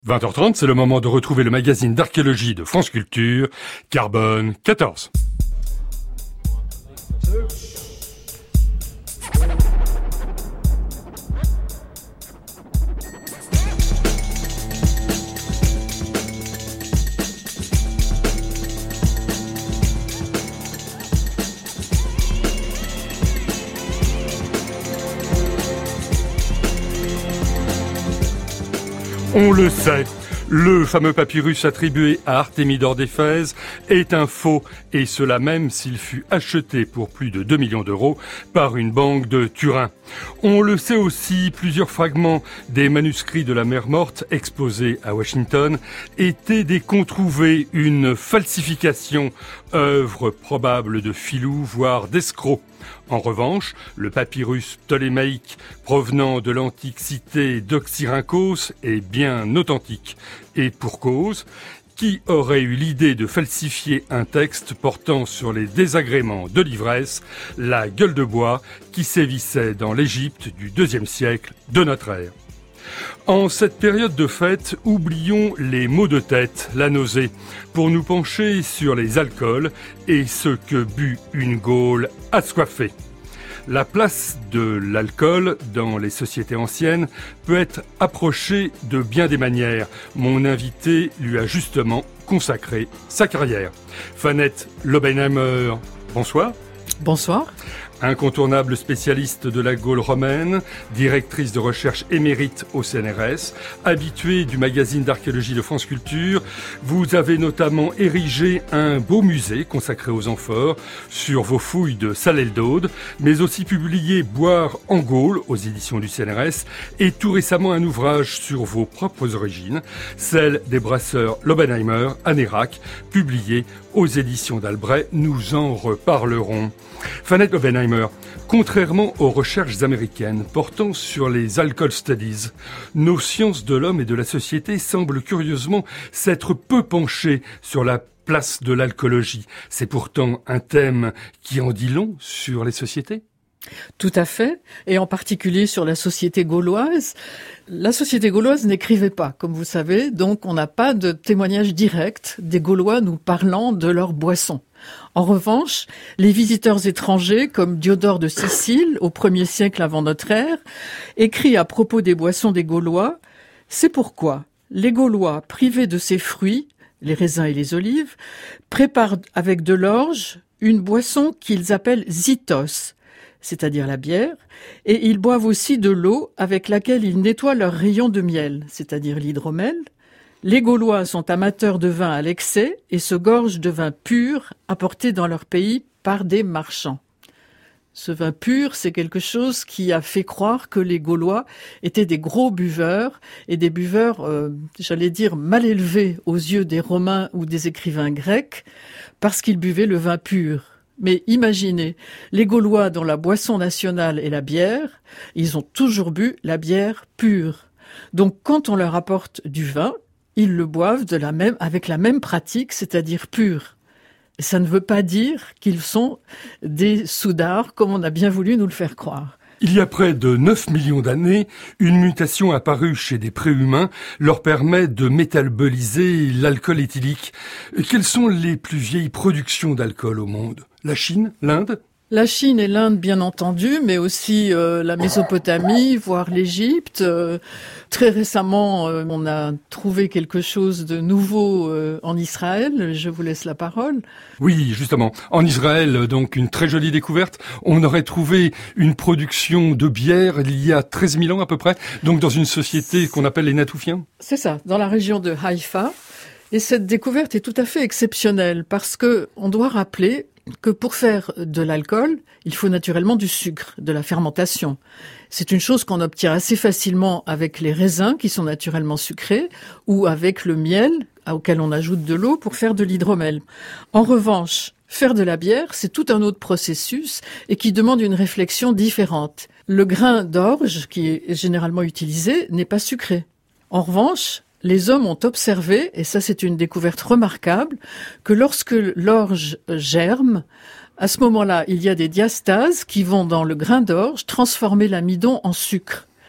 20h30, c'est le moment de retrouver le magazine d'archéologie de France Culture, Carbone 14. On le sait, le fameux papyrus attribué à Artémidore d'Éphèse est un faux, et cela même s'il fut acheté pour plus de 2 millions d'euros par une banque de Turin. On le sait aussi, plusieurs fragments des manuscrits de la mer Morte exposés à Washington étaient des controuvés, une falsification, œuvre probable de filous, voire d'escrocs. En revanche, le papyrus ptolémaïque provenant de l'antique cité d'Oxyrhynchos est bien authentique. Et pour cause, qui aurait eu l'idée de falsifier un texte portant sur les désagréments de l'ivresse, la gueule de bois qui sévissait dans l'Égypte du IIe siècle de notre ère? En cette période de fête, oublions les maux de tête, la nausée, pour nous pencher sur les alcools et ce que but une Gaule assoiffée. La place de l'alcool dans les sociétés anciennes peut être approchée de bien des manières. Mon invité lui a justement consacré sa carrière. Fanette Lobenheimer, bonsoir. Bonsoir. Incontournable spécialiste de la Gaule romaine, directrice de recherche émérite au CNRS, habituée du magazine d'archéologie de France Culture, vous avez notamment érigé un beau musée consacré aux amphores sur vos fouilles de Salles-d'Aude, mais aussi publié Boire en Gaule aux éditions du CNRS et tout récemment un ouvrage sur vos propres origines, celle des brasseurs Lobenheimer à Nérac, publié aux éditions d'Albret. Nous en reparlerons. Fanette Lobenheimer, contrairement aux recherches américaines portant sur les alcohol studies, nos sciences de l'homme et de la société semblent curieusement s'être peu penchées sur la place de l'alcoolologie. C'est pourtant un thème qui en dit long sur les sociétés. Tout à fait, et en particulier sur la société gauloise. La société gauloise n'écrivait pas, comme vous savez, donc on n'a pas de témoignage direct des Gaulois nous parlant de leur boisson. En revanche, les visiteurs étrangers, comme Diodore de Sicile, au 1er siècle avant notre ère, écrit à propos des boissons des Gaulois, « C'est pourquoi les Gaulois, privés de ces fruits, les raisins et les olives, préparent avec de l'orge une boisson qu'ils appellent zitos, c'est-à-dire la bière, et ils boivent aussi de l'eau avec laquelle ils nettoient leurs rayons de miel, c'est-à-dire l'hydromel. Les Gaulois sont amateurs de vin à l'excès et se gorgent de vin pur apporté dans leur pays par des marchands. » Ce vin pur, c'est quelque chose qui a fait croire que les Gaulois étaient des gros buveurs et des buveurs, mal élevés aux yeux des Romains ou des écrivains grecs, parce qu'ils buvaient le vin pur. Mais imaginez, les Gaulois dont la boisson nationale est la bière, ils ont toujours bu la bière pure. Donc quand on leur apporte du vin, ils le boivent avec la même pratique, c'est-à-dire pur. Et ça ne veut pas dire qu'ils sont des soudards, comme on a bien voulu nous le faire croire. Il y a près de 9 millions d'années, une mutation apparue chez des préhumains leur permet de métaboliser l'alcool éthylique. Quelles sont les plus vieilles productions d'alcool au monde ? La Chine ? L'Inde ? La Chine et l'Inde, bien entendu, mais aussi la Mésopotamie, voire l'Égypte. Très récemment, on a trouvé quelque chose de nouveau en Israël. Je vous laisse la parole. Oui, justement. En Israël, donc, une très jolie découverte. On aurait trouvé une production de bière il y a 13 000 ans à peu près, donc dans une société qu'on appelle les Natoufiens. C'est ça, dans la région de Haïfa. Et cette découverte est tout à fait exceptionnelle parce que on doit rappeler que pour faire de l'alcool, il faut naturellement du sucre, de la fermentation. C'est une chose qu'on obtient assez facilement avec les raisins qui sont naturellement sucrés ou avec le miel auquel on ajoute de l'eau pour faire de l'hydromel. En revanche, faire de la bière, c'est tout un autre processus et qui demande une réflexion différente. Le grain d'orge qui est généralement utilisé n'est pas sucré. En revanche, les hommes ont observé, et ça c'est une découverte remarquable, que lorsque l'orge germe, à ce moment-là, il y a des diastases qui vont dans le grain d'orge transformer l'amidon en sucre.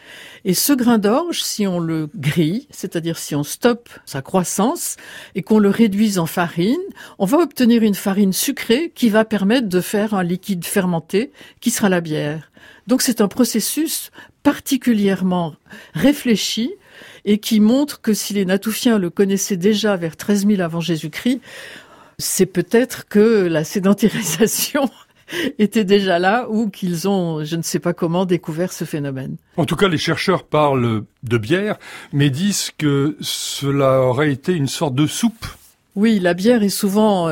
Et ce grain d'orge, si on le grille, c'est-à-dire si on stoppe sa croissance et qu'on le réduise en farine, on va obtenir une farine sucrée qui va permettre de faire un liquide fermenté qui sera la bière. Donc c'est un processus particulièrement réfléchi et qui montre que si les Natoufiens le connaissaient déjà vers 13 000 avant Jésus-Christ, c'est peut-être que la sédentarisation était déjà là ou qu'ils ont, je ne sais pas comment, découvert ce phénomène. En tout cas, les chercheurs parlent de bière, mais disent que cela aurait été une sorte de soupe. Oui, la bière est souvent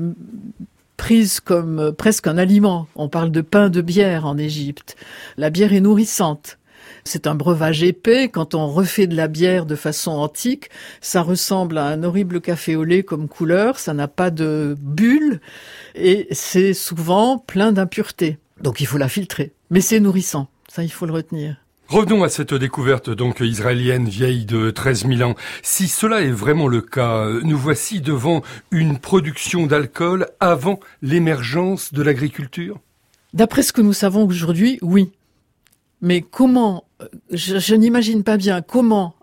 prise comme presque un aliment. On parle de pain de bière en Égypte. La bière est nourrissante. C'est un breuvage épais. Quand on refait de la bière de façon antique, ça ressemble à un horrible café au lait comme couleur. Ça n'a pas de bulles et c'est souvent plein d'impuretés. Donc il faut la filtrer. Mais c'est nourrissant. Ça, il faut le retenir. Revenons à cette découverte donc israélienne vieille de 13 000 ans. Si cela est vraiment le cas, nous voici devant une production d'alcool avant l'émergence de l'agriculture? D'après ce que nous savons aujourd'hui, oui. Mais comment, je n'imagine pas bien comment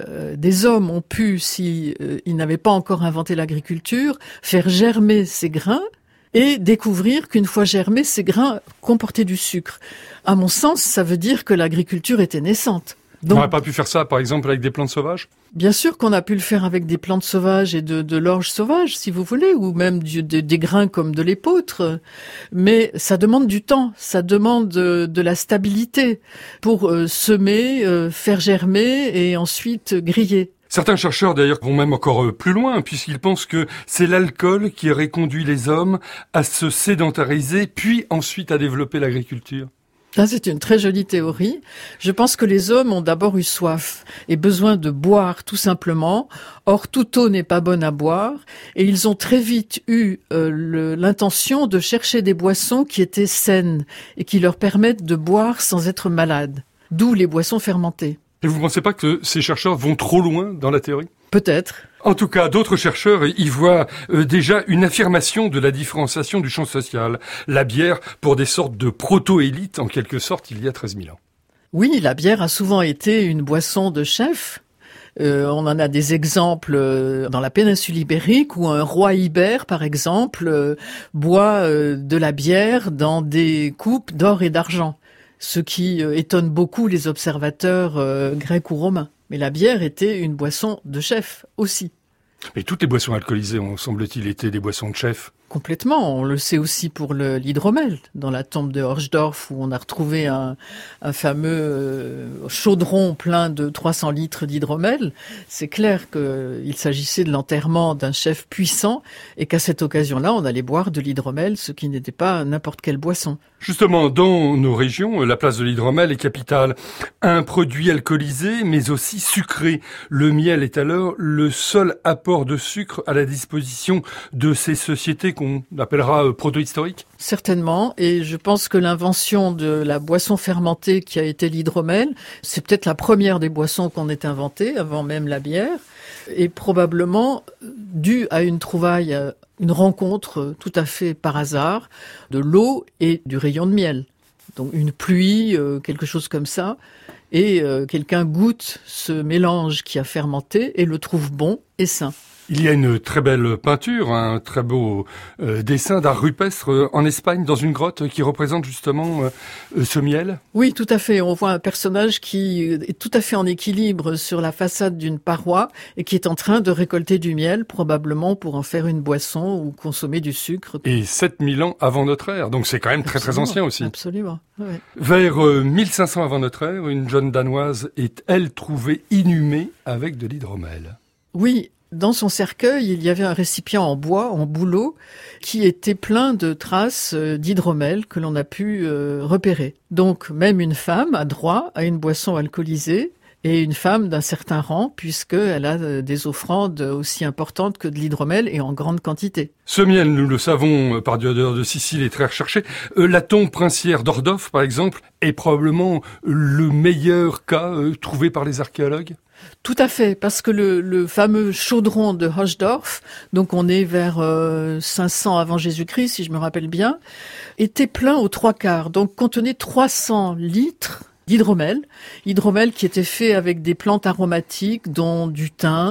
des hommes ont pu, si ils n'avaient pas encore inventé l'agriculture, faire germer ces grains et découvrir qu'une fois germés, ces grains comportaient du sucre. À mon sens, ça veut dire que l'agriculture était naissante. Donc, on n'aurait pas pu faire ça, par exemple, avec des plantes sauvages? Bien sûr qu'on a pu le faire avec des plantes sauvages et de l'orge sauvage, si vous voulez, ou même des grains comme de l'épeautre. Mais ça demande du temps, ça demande de la stabilité pour semer, faire germer et ensuite griller. Certains chercheurs, d'ailleurs, vont même encore plus loin, puisqu'ils pensent que c'est l'alcool qui aurait conduit les hommes à se sédentariser, puis ensuite à développer l'agriculture. Ça, c'est une très jolie théorie. Je pense que les hommes ont d'abord eu soif et besoin de boire tout simplement. Or, toute eau n'est pas bonne à boire. Et ils ont très vite eu l'intention de chercher des boissons qui étaient saines et qui leur permettent de boire sans être malades. D'où les boissons fermentées. Et vous ne pensez pas que ces chercheurs vont trop loin dans la théorie? Peut-être. En tout cas, d'autres chercheurs y voient déjà une affirmation de la différenciation du champ social. La bière pour des sortes de proto-élites, en quelque sorte, il y a 13 000 ans. Oui, la bière a souvent été une boisson de chef. On en a des exemples dans la péninsule ibérique où un roi ibère, par exemple, boit de la bière dans des coupes d'or et d'argent. Ce qui étonne beaucoup les observateurs grecs ou romains. Mais la bière était une boisson de chef aussi. Mais toutes les boissons alcoolisées ont, semble-t-il, été des boissons de chef. Complètement. On le sait aussi pour l'hydromel. Dans la tombe de Horsdorf, où on a retrouvé un fameux chaudron plein de 300 litres d'hydromel, c'est clair qu'il s'agissait de l'enterrement d'un chef puissant et qu'à cette occasion-là, on allait boire de l'hydromel, ce qui n'était pas n'importe quelle boisson. Justement, dans nos régions, la place de l'hydromel est capitale. Un produit alcoolisé, mais aussi sucré. Le miel est alors le seul apport de sucre à la disposition de ces sociétés qu'on appellera proto-historiques? Certainement, et je pense que l'invention de la boisson fermentée qui a été l'hydromel, c'est peut-être la première des boissons qu'on ait inventée, avant même la bière, et probablement due à une trouvaille, une rencontre tout à fait par hasard de l'eau et du rayon de miel. Donc une pluie, quelque chose comme ça, et quelqu'un goûte ce mélange qui a fermenté et le trouve bon et sain. Il y a une très belle peinture, un très beau dessin d'art rupestre en Espagne, dans une grotte, qui représente justement ce miel. Oui, tout à fait. On voit un personnage qui est tout à fait en équilibre sur la façade d'une paroi et qui est en train de récolter du miel, probablement pour en faire une boisson ou consommer du sucre. Et 7000 ans avant notre ère, donc c'est quand même très très ancien aussi. Absolument, oui. Vers 1500 avant notre ère, une jeune Danoise est, elle, trouvée inhumée avec de l'hydromel. Oui. Dans son cercueil, il y avait un récipient en bois, en bouleau, qui était plein de traces d'hydromel que l'on a pu repérer. Donc, même une femme a droit à une boisson alcoolisée et une femme d'un certain rang, puisqu'elle a des offrandes aussi importantes que de l'hydromel et en grande quantité. Ce miel, nous le savons, par Diodore de Sicile, est très recherché. La tombe princière d'Ordorf, par exemple, est probablement le meilleur cas trouvé par les archéologues. Tout à fait, parce que le fameux chaudron de Horsdorf, donc on est vers 500 avant Jésus-Christ, si je me rappelle bien, était plein aux 3/4, donc contenait 300 litres d'hydromel qui était fait avec des plantes aromatiques, dont du thym,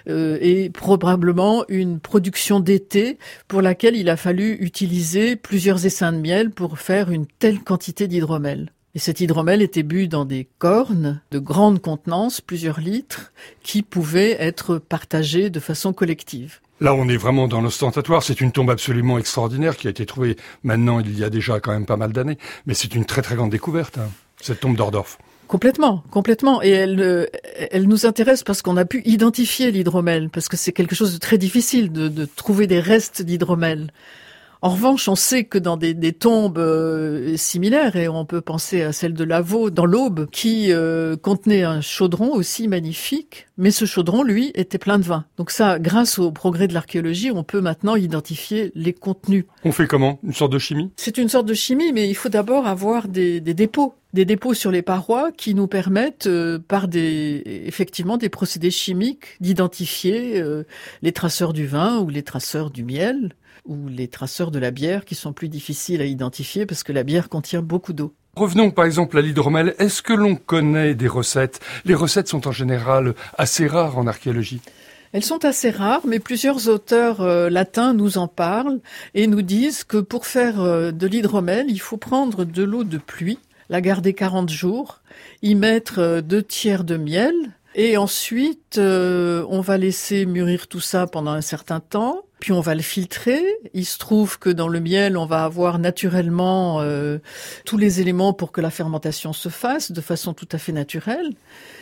et probablement une production d'été pour laquelle il a fallu utiliser plusieurs essaims de miel pour faire une telle quantité d'hydromel. Et cet hydromel était bu dans des cornes de grande contenance, plusieurs litres, qui pouvaient être partagés de façon collective. Là, on est vraiment dans l'ostentatoire. C'est une tombe absolument extraordinaire qui a été trouvée maintenant il y a déjà quand même pas mal d'années. Mais c'est une très très grande découverte, cette tombe d'Ordorf. Complètement. Et elle nous intéresse parce qu'on a pu identifier l'hydromel, parce que c'est quelque chose de très difficile de trouver des restes d'hydromel. En revanche, on sait que dans des tombes similaires, et on peut penser à celle de Lavaux dans l'Aube, qui contenait un chaudron aussi magnifique, mais ce chaudron, lui, était plein de vin. Donc ça, grâce au progrès de l'archéologie, on peut maintenant identifier les contenus. On fait comment? Une sorte de chimie? C'est une sorte de chimie, mais il faut d'abord avoir des dépôts. Des dépôts sur les parois qui nous permettent, par effectivement des procédés chimiques, d'identifier les traceurs du vin ou les traceurs du miel, ou les traceurs de la bière qui sont plus difficiles à identifier parce que la bière contient beaucoup d'eau. Revenons par exemple à l'hydromel. Est-ce que l'on connaît des recettes? Les recettes sont en général assez rares en archéologie. Elles sont assez rares, mais plusieurs auteurs latins nous en parlent et nous disent que pour faire de l'hydromel, il faut prendre de l'eau de pluie, la garder 40 jours, y mettre 2 tiers de miel, et ensuite on va laisser mûrir tout ça pendant un certain temps, puis on va le filtrer. Il se trouve que dans le miel, on va avoir naturellement tous les éléments pour que la fermentation se fasse de façon tout à fait naturelle.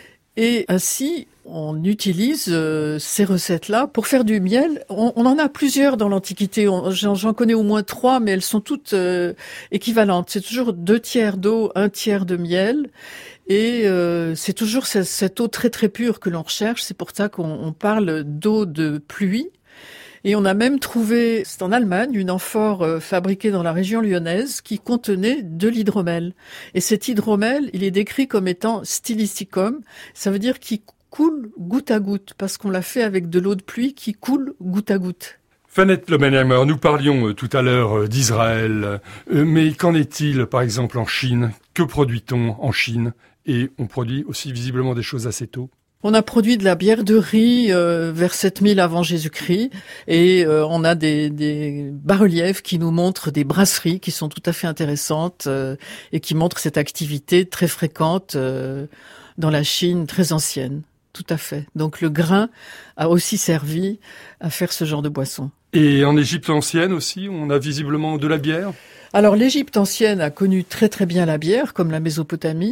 Et ainsi, on utilise ces recettes-là pour faire du miel. On en a plusieurs dans l'Antiquité. J'en connais au moins 3, mais elles sont toutes équivalentes. C'est toujours 2 tiers d'eau, 1 tiers de miel. Et c'est toujours cette eau très très pure que l'on recherche. C'est pour ça qu'on parle d'eau de pluie. Et on a même trouvé, c'est en Allemagne, une amphore fabriquée dans la région lyonnaise qui contenait de l'hydromel. Et cet hydromel, il est décrit comme étant stylisticum. Ça veut dire qu'il coule goutte à goutte, parce qu'on l'a fait avec de l'eau de pluie qui coule goutte à goutte. Fanette Lomenheimer, nous parlions tout à l'heure d'Israël, mais qu'en est-il par exemple en Chine? Que produit-on en Chine? Et on produit aussi visiblement des choses assez tôt. On a produit de la bière de riz vers 7000 avant Jésus-Christ et on a des bas-reliefs qui nous montrent des brasseries qui sont tout à fait intéressantes et qui montrent cette activité très fréquente dans la Chine très ancienne. Tout à fait. Donc le grain a aussi servi à faire ce genre de boisson. Et en Égypte ancienne aussi, on a visiblement de la bière? Alors l'Égypte ancienne a connu très très bien la bière, comme la Mésopotamie.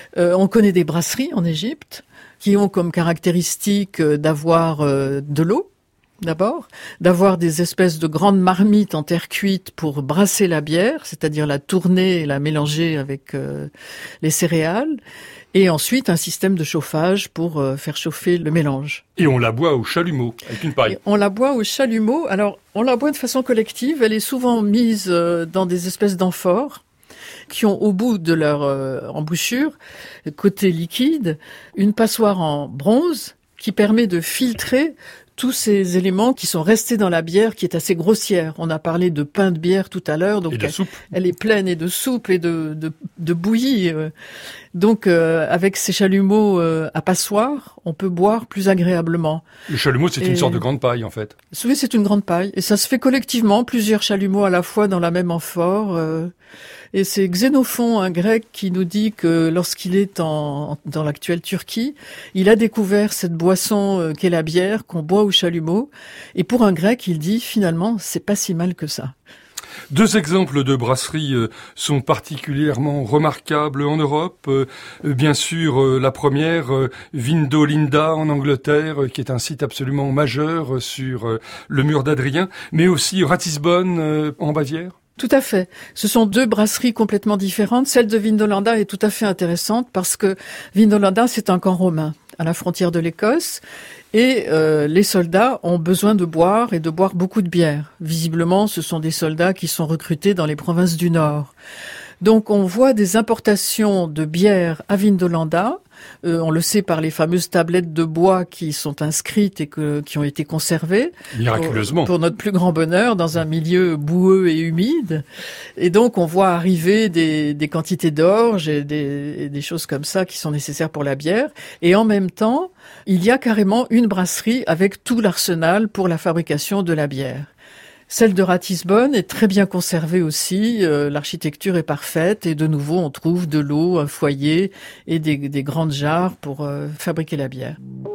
On connaît des brasseries en Égypte qui ont comme caractéristique d'avoir de l'eau, d'abord, d'avoir des espèces de grandes marmites en terre cuite pour brasser la bière, c'est-à-dire la tourner et la mélanger avec les céréales, et ensuite un système de chauffage pour faire chauffer le mélange. Et on la boit au chalumeau, avec une paille. Et on la boit au chalumeau. Alors, on la boit de façon collective. Elle est souvent mise dans des espèces d'amphores qui ont au bout de leur embouchure, côté liquide, une passoire en bronze qui permet de filtrer tous ces éléments qui sont restés dans la bière, qui est assez grossière. On a parlé de pain de bière tout à l'heure, donc et de soupe. Elle est pleine et de soupe et de bouillie. Donc, avec ces chalumeaux à passoire, on peut boire plus agréablement. Le chalumeau, c'est une sorte de grande paille, en fait. Oui, c'est une grande paille. Et ça se fait collectivement, plusieurs chalumeaux à la fois dans la même amphore. Et c'est Xénophon, un grec, qui nous dit que lorsqu'il est dans l'actuelle Turquie, il a découvert cette boisson qu'est la bière, qu'on boit au chalumeau. Et pour un grec, il dit, finalement, c'est pas si mal que ça. 2 exemples de brasseries sont particulièrement remarquables en Europe. Bien sûr, la première, Vindolinda en Angleterre, qui est un site absolument majeur sur le mur d'Adrien, mais aussi Ratisbonne en Bavière. Tout à fait. Ce sont 2 brasseries complètement différentes. Celle de Vindolanda est tout à fait intéressante parce que Vindolanda, c'est un camp romain à la frontière de l'Écosse et les soldats ont besoin de boire et de boire beaucoup de bière. Visiblement, ce sont des soldats qui sont recrutés dans les provinces du Nord. Donc on voit des importations de bière à Vindolanda On le sait par les fameuses tablettes de bois qui sont inscrites et qui ont été conservées. Miraculeusement. Pour notre plus grand bonheur, dans un milieu boueux et humide. Et donc, on voit arriver des quantités d'orge et des choses comme ça qui sont nécessaires pour la bière. Et en même temps, il y a carrément une brasserie avec tout l'arsenal pour la fabrication de la bière. Celle de Ratisbonne est très bien conservée aussi, l'architecture est parfaite et de nouveau on trouve de l'eau, un foyer et des grandes jarres pour fabriquer la bière.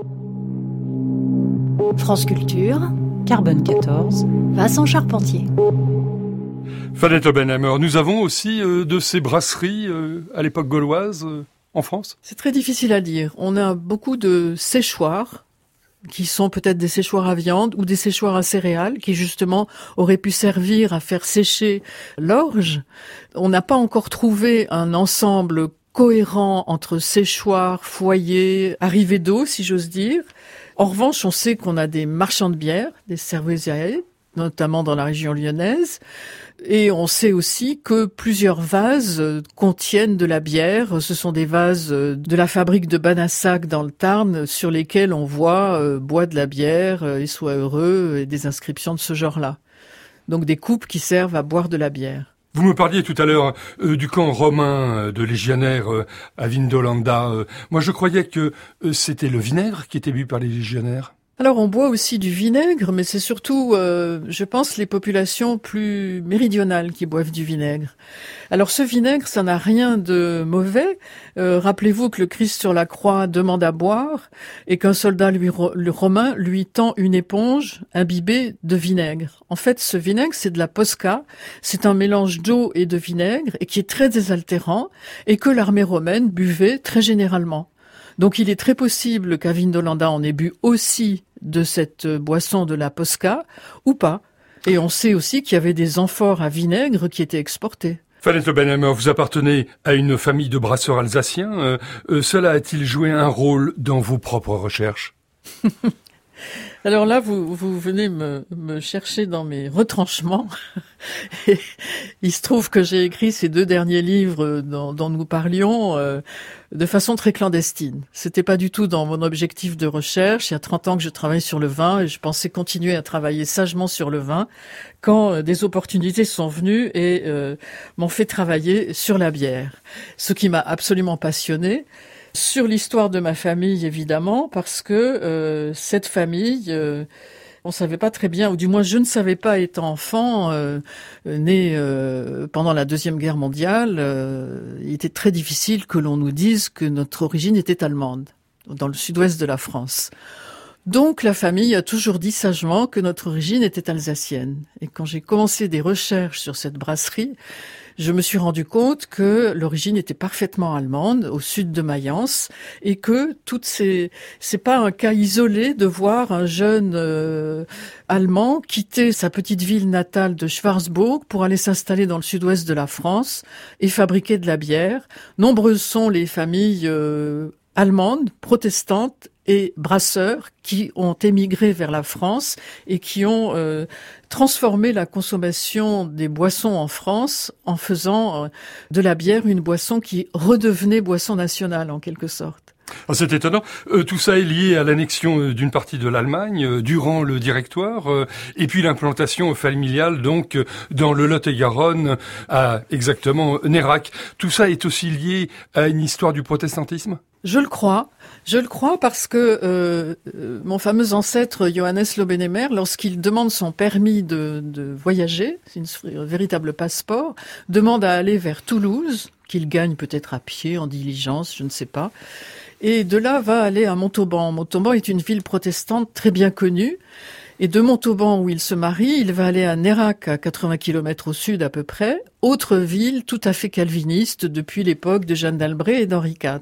France Culture, Carbone 14, Vincent Charpentier. Fanette Oppenheimer, nous avons aussi de ces brasseries à l'époque gauloise en France ? C'est très difficile à dire. On a beaucoup de séchoirs qui sont peut-être des séchoirs à viande ou des séchoirs à céréales qui justement auraient pu servir à faire sécher l'orge. On n'a pas encore trouvé un ensemble cohérent entre séchoir, foyer, arrivée d'eau, si j'ose dire. En revanche, on sait qu'on a des marchands de bière, des cervoisiers, notamment dans la région lyonnaise. Et on sait aussi que plusieurs vases contiennent de la bière. Ce sont des vases de la fabrique de Banassac dans le Tarn sur lesquels on voit bois de la bière et sois heureux et des inscriptions de ce genre-là. Donc des coupes qui servent à boire de la bière. Vous me parliez tout à l'heure du camp romain de légionnaires à Vindolanda. Moi, je croyais que c'était le vinaigre qui était bu par les légionnaires. Alors on boit aussi du vinaigre, mais c'est surtout, je pense, les populations plus méridionales qui boivent du vinaigre. Alors ce vinaigre, ça n'a rien de mauvais. Rappelez-vous que le Christ sur la croix demande à boire et qu'un soldat romain lui tend une éponge imbibée de vinaigre. En fait, ce vinaigre, c'est de la posca. C'est un mélange d'eau et de vinaigre et qui est très désaltérant et que l'armée romaine buvait très généralement. Donc il est très possible qu'à Vindolanda on ait bu aussi de cette boisson de la posca ou pas. Et on sait aussi qu'il y avait des amphores à vinaigre qui étaient exportés. Fanette Oppenheimer, vous appartenez à une famille de brasseurs alsaciens. Cela a-t-il joué un rôle dans vos propres recherches ? Alors là, vous venez me chercher dans mes retranchements. Et il se trouve que j'ai écrit ces 2 derniers livres dont nous parlions de façon très clandestine. C'était pas du tout dans mon objectif de recherche. Il y a 30 ans que je travaille sur le vin et je pensais continuer à travailler sagement sur le vin quand des opportunités sont venues et m'ont fait travailler sur la bière. Ce qui m'a absolument passionnée. Sur l'histoire de ma famille, évidemment, parce que cette famille, on savait pas très bien, ou du moins je ne savais pas, étant enfant, né pendant la Deuxième Guerre mondiale, il était très difficile que l'on nous dise que notre origine était allemande, dans le sud-ouest de la France. Donc la famille a toujours dit sagement que notre origine était alsacienne. Et quand j'ai commencé des recherches sur cette brasserie, je me suis rendu compte que l'origine était parfaitement allemande, au sud de Mayence, et que c'est pas un cas isolé de voir un jeune Allemand quitter sa petite ville natale de Schwarzbourg pour aller s'installer dans le sud-ouest de la France et fabriquer de la bière. Nombreuses sont les familles allemandes, protestantes et brasseurs qui ont émigré vers la France et qui ont transformé la consommation des boissons en France en faisant de la bière une boisson qui redevenait boisson nationale en quelque sorte. Ah, c'est étonnant. Tout ça est lié à l'annexion d'une partie de l'Allemagne durant le Directoire et puis l'implantation familiale donc dans le Lot-et-Garonne à exactement Nérac. Tout ça est aussi lié à une histoire du protestantisme ? Je le crois parce que mon fameux ancêtre Johannes Lobenemer, lorsqu'il demande son permis de voyager, c'est un véritable passeport, demande à aller vers Toulouse, qu'il gagne peut-être à pied, en diligence, je ne sais pas, et de là va aller à Montauban. Montauban est une ville protestante très bien connue, et de Montauban où il se marie, il va aller à Nérac, à 80 km au sud à peu près, autre ville tout à fait calviniste depuis l'époque de Jeanne d'Albret et d'Henri IV.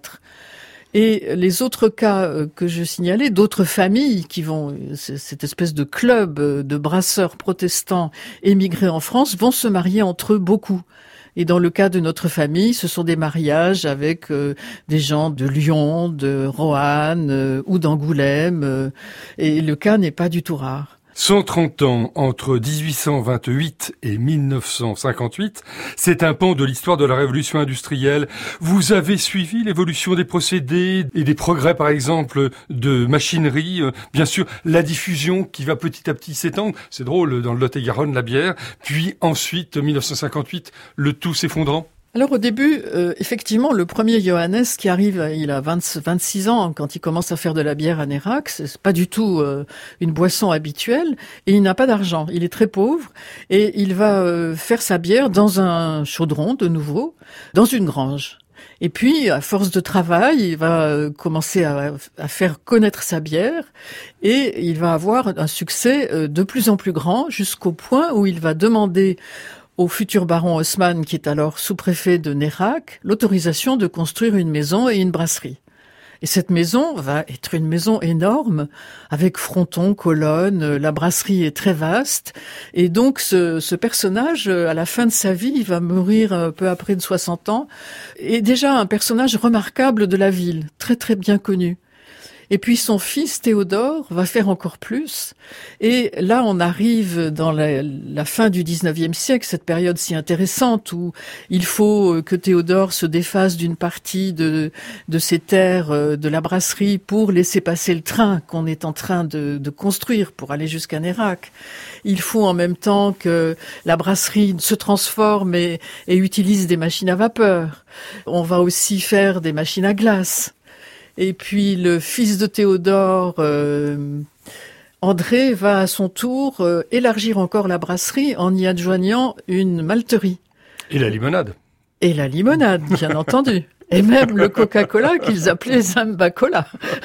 Et les autres cas que je signalais, d'autres familles qui vont, cette espèce de club de brasseurs protestants émigrés en France, vont se marier entre eux beaucoup. Et dans le cas de notre famille, ce sont des mariages avec des gens de Lyon, de Roanne ou d'Angoulême. Et le cas n'est pas du tout rare. 130 ans entre 1828 et 1958, c'est un pan de l'histoire de la révolution industrielle. Vous avez suivi l'évolution des procédés et des progrès, par exemple, de machinerie. Bien sûr, la diffusion qui va petit à petit s'étendre. C'est drôle, dans le Lot-et-Garonne, la bière. Puis ensuite, 1958, le tout s'effondrant. Alors au début, effectivement, le premier Johannes qui arrive, il a 26 ans quand il commence à faire de la bière à Nérac. C'est pas du tout une boisson habituelle et il n'a pas d'argent. Il est très pauvre et il va faire sa bière dans un chaudron de nouveau, dans une grange. Et puis, à force de travail, il va commencer à faire connaître sa bière et il va avoir un succès de plus en plus grand jusqu'au point où il va demander au futur baron Haussmann, qui est alors sous-préfet de Nérac, l'autorisation de construire une maison et une brasserie. Et cette maison va être une maison énorme, avec fronton, colonnes, la brasserie est très vaste. Et donc ce personnage, à la fin de sa vie, il va mourir peu après de 60 ans, est déjà un personnage remarquable de la ville, très très bien connu. Et puis son fils Théodore va faire encore plus. Et là, on arrive dans la fin du 19e siècle, cette période si intéressante où il faut que Théodore se défasse d'une partie de ses terres de la brasserie pour laisser passer le train qu'on est en train de construire pour aller jusqu'à Nérac. Il faut en même temps que la brasserie se transforme et utilise des machines à vapeur. On va aussi faire des machines à glace. Et puis le fils de Théodore, André, va à son tour élargir encore la brasserie en y adjoignant une malterie. Et la limonade. Et la limonade, bien entendu. Et même le Coca-Cola qu'ils appelaient Zamba Cola.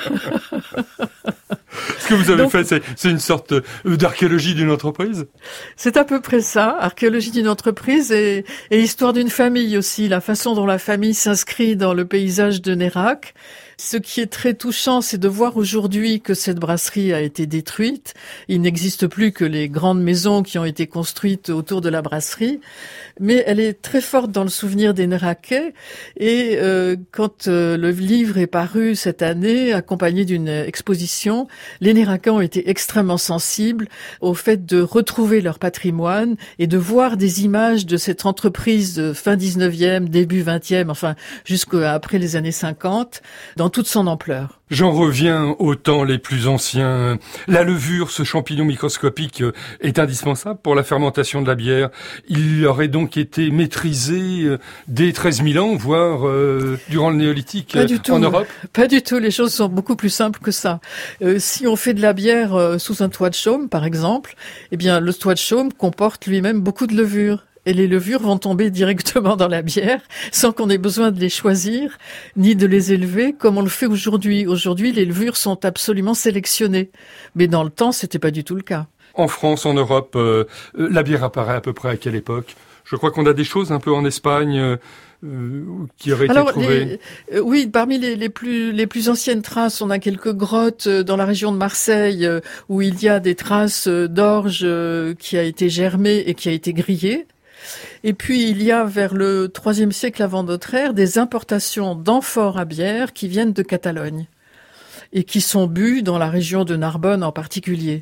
Ce que vous avez fait, c'est une sorte d'archéologie d'une entreprise? C'est à peu près ça, archéologie d'une entreprise et histoire d'une famille aussi, la façon dont la famille s'inscrit dans le paysage de Nérac. Ce qui est très touchant, c'est de voir aujourd'hui que cette brasserie a été détruite. Il n'existe plus que les grandes maisons qui ont été construites autour de la brasserie, mais elle est très forte dans le souvenir des Néraquais. Et quand le livre est paru cette année, accompagné d'une exposition, les Néraquais ont été extrêmement sensibles au fait de retrouver leur patrimoine et de voir des images de cette entreprise de fin 19e, début 20e, enfin jusqu'à après les années 50, dans toute son ampleur. J'en reviens aux temps les plus anciens. La levure, ce champignon microscopique, est indispensable pour la fermentation de la bière. Il aurait donc été maîtrisé dès 13 000 ans, voire durant le néolithique en Europe? Pas du tout, les choses sont beaucoup plus simples que ça. Si on fait de la bière sous un toit de chaume, par exemple, eh bien le toit de chaume comporte lui-même beaucoup de levure. Et les levures vont tomber directement dans la bière sans qu'on ait besoin de les choisir ni de les élever comme on le fait aujourd'hui. Aujourd'hui, les levures sont absolument sélectionnées. Mais dans le temps, c'était pas du tout le cas. En France, en Europe, la bière apparaît à peu près à quelle époque? Je crois qu'on a des choses un peu en Espagne qui auraient été trouvées. Oui, parmi les plus anciennes traces, on a quelques grottes dans la région de Marseille où il y a des traces d'orge qui a été germée et qui a été grillée. Et puis, il y a vers le IIIe siècle avant notre ère des importations d'amphores à bière qui viennent de Catalogne et qui sont bues dans la région de Narbonne en particulier.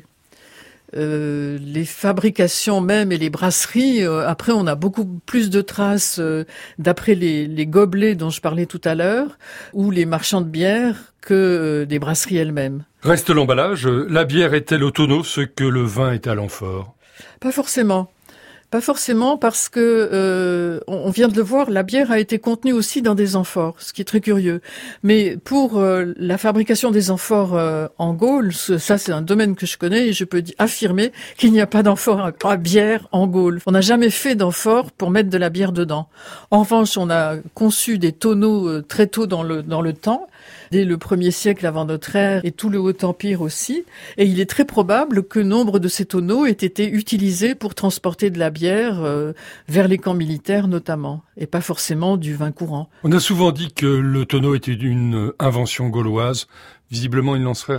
Les fabrications même et les brasseries, après on a beaucoup plus de traces d'après les gobelets dont je parlais tout à l'heure ou les marchands de bière que des brasseries elles-mêmes. Reste l'emballage. La bière est-elle au tonneau ce que le vin est à l'amphore? Pas forcément. Pas forcément parce que on vient de le voir, la bière a été contenue aussi dans des amphores, ce qui est très curieux. Mais pour la fabrication des amphores en Gaule, ça c'est un domaine que je connais et je peux affirmer qu'il n'y a pas d'amphore à bière en Gaule. On n'a jamais fait d'amphore pour mettre de la bière dedans. En revanche, on a conçu des tonneaux très tôt dans le temps, dès le 1er siècle avant notre ère et tout le Haut Empire aussi. Et il est très probable que nombre de ces tonneaux aient été utilisés pour transporter de la bière vers les camps militaires notamment, et pas forcément du vin courant. On a souvent dit que le tonneau était une invention gauloise. Visiblement, il n'en serait rien.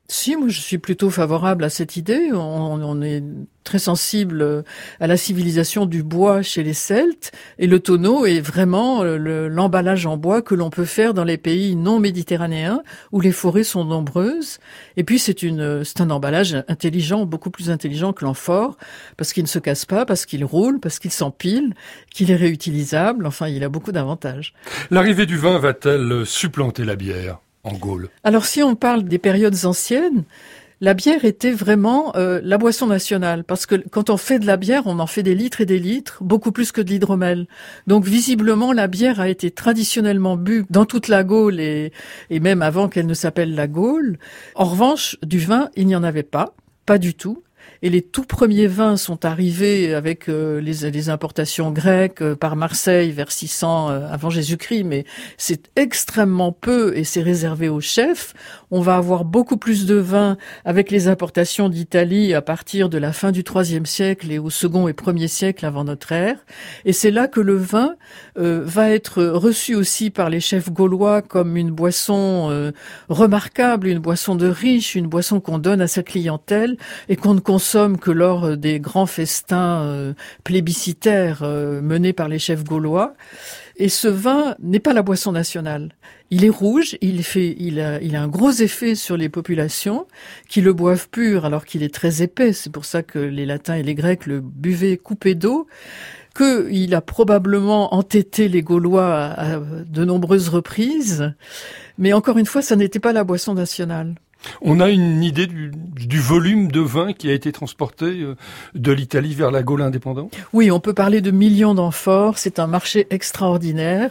Si, moi je suis plutôt favorable à cette idée. On est très sensible à la civilisation du bois chez les Celtes, et le tonneau est vraiment l'emballage en bois que l'on peut faire dans les pays non méditerranéens où les forêts sont nombreuses. Et puis c'est un emballage intelligent, beaucoup plus intelligent que l'amphore, parce qu'il ne se casse pas, parce qu'il roule, parce qu'il s'empile, qu'il est réutilisable. Enfin, il a beaucoup d'avantages. L'arrivée du vin va-t-elle supplanter la bière en Gaule? Alors si on parle des périodes anciennes, la bière était vraiment la boisson nationale, parce que quand on fait de la bière, on en fait des litres et des litres, beaucoup plus que de l'hydromel. Donc visiblement, la bière a été traditionnellement bue dans toute la Gaule et même avant qu'elle ne s'appelle la Gaule. En revanche, du vin, il n'y en avait pas du tout. Et les tout premiers vins sont arrivés avec les importations grecques par Marseille vers 600 avant Jésus-Christ, mais c'est extrêmement peu et c'est réservé aux chefs. On va avoir beaucoup plus de vins avec les importations d'Italie à partir de la fin du IIIe siècle et au second et premier siècle avant notre ère. Et c'est là que le vin va être reçu aussi par les chefs gaulois comme une boisson remarquable, une boisson de riche, une boisson qu'on donne à sa clientèle et qu'on ne consomme que lors des grands festins plébiscitaires menés par les chefs gaulois. Et ce vin n'est pas la boisson nationale. Il est rouge, il a un gros effet sur les populations qui le boivent pur alors qu'il est très épais. C'est pour ça que les Latins et les Grecs le buvaient coupé d'eau. Qu'il a probablement entêté les Gaulois à de nombreuses reprises. Mais encore une fois, ça n'était pas la boisson nationale. On a une idée du volume de vin qui a été transporté de l'Italie vers la Gaule indépendante? Oui, on peut parler de millions d'amphores. C'est un marché extraordinaire.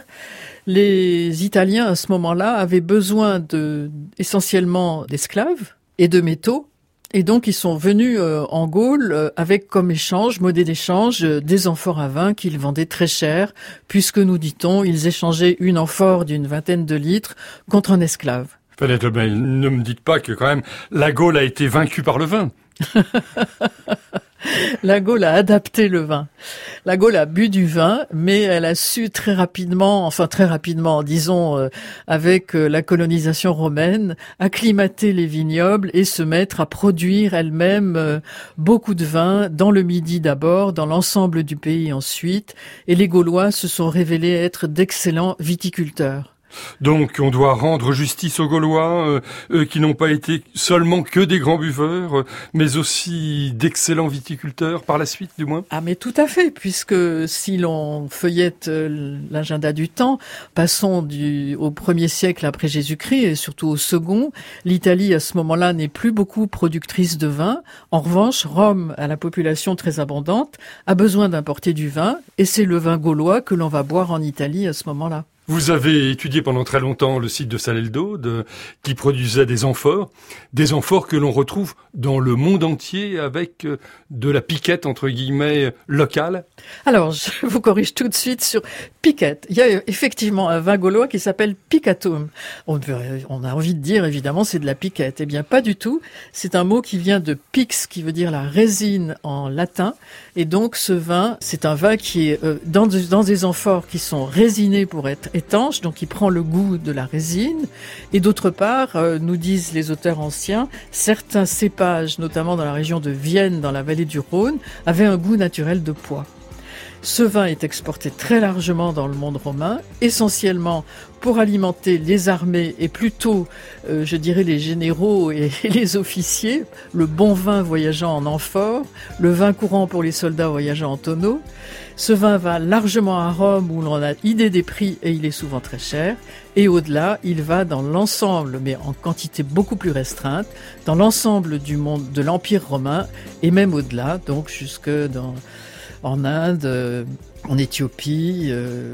Les Italiens, à ce moment-là, avaient besoin essentiellement d'esclaves et de métaux. Et donc, ils sont venus en Gaule avec comme échange, monnaie d'échange, des amphores à vin qu'ils vendaient très cher, puisque, nous dit-on, ils échangeaient une amphore d'une vingtaine de litres contre un esclave. Peut-être, mais ne me dites pas que quand même la Gaule a été vaincue par le vin. La Gaule a adapté le vin. La Gaule a bu du vin, mais elle a su très rapidement, disons, avec la colonisation romaine, acclimater les vignobles et se mettre à produire elle-même beaucoup de vin dans le Midi d'abord, dans l'ensemble du pays ensuite, et les Gaulois se sont révélés être d'excellents viticulteurs. Donc on doit rendre justice aux Gaulois qui n'ont pas été seulement que des grands buveurs, mais aussi d'excellents viticulteurs par la suite du moins. Ah mais tout à fait, puisque si l'on feuillette l'agenda du temps, passons au 1er siècle après Jésus-Christ et surtout au second, l'Italie à ce moment-là n'est plus beaucoup productrice de vin. En revanche, Rome, à la population très abondante, a besoin d'importer du vin et c'est le vin gaulois que l'on va boire en Italie à ce moment-là. Vous avez étudié pendant très longtemps le site de Salelles d'Aude qui produisait des amphores que l'on retrouve dans le monde entier avec de la piquette entre guillemets locale. Alors, je vous corrige tout de suite sur piquette. Il y a effectivement un vin gaulois qui s'appelle picatum. On a envie de dire évidemment c'est de la piquette. Eh bien pas du tout. C'est un mot qui vient de pix, qui veut dire la résine en latin. Et donc ce vin, c'est un vin qui est dans des amphores qui sont résinés pour être étanche, donc il prend le goût de la résine. Et d'autre part, nous disent les auteurs anciens, certains cépages, notamment dans la région de Vienne, dans la vallée du Rhône, avaient un goût naturel de pois. Ce vin est exporté très largement dans le monde romain, essentiellement pour alimenter les armées et plutôt, je dirais, les généraux et les officiers, le bon vin voyageant en amphore, le vin courant pour les soldats voyageant en tonneau. Ce vin va largement à Rome où l'on a idée des prix et il est souvent très cher. Et au-delà, il va dans l'ensemble, mais en quantité beaucoup plus restreinte, dans l'ensemble du monde de l'Empire romain et même au-delà, donc jusque en Inde, en Éthiopie,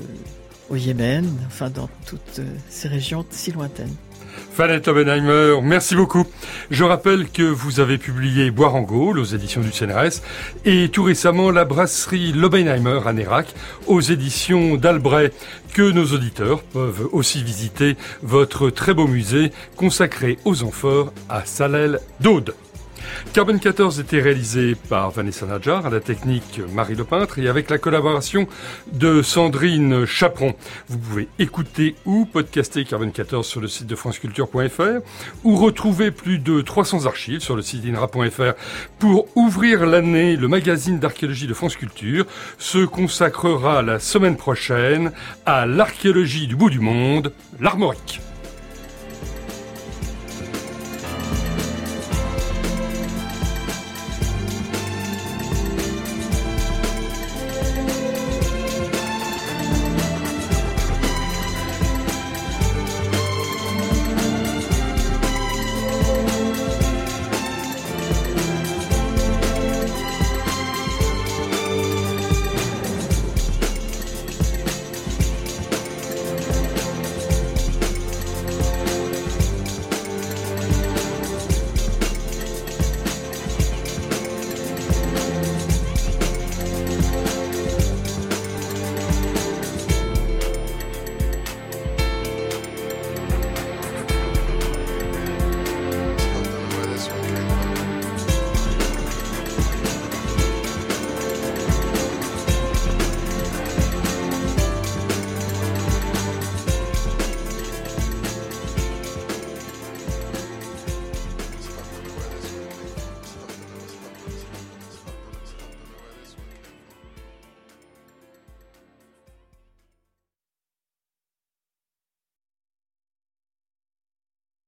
au Yémen, enfin dans toutes ces régions si lointaines. Fanette Obenheimer, merci beaucoup. Je rappelle que vous avez publié Boire en Gaule aux éditions du CNRS et tout récemment la brasserie L'Obenheimer à Nérac aux éditions d'Albret, que nos auditeurs peuvent aussi visiter votre très beau musée consacré aux amphores à Salelles d'Aude. Carbone 14 était réalisé par Vanessa Nadjar, à la technique Marie Lepeintre et avec la collaboration de Sandrine Chaperon. Vous pouvez écouter ou podcaster Carbone 14 sur le site de franceculture.fr ou retrouver plus de 300 archives sur le site inra.fr. Pour ouvrir l'année, le magazine d'archéologie de France Culture se consacrera la semaine prochaine à l'archéologie du bout du monde, l'Armorique.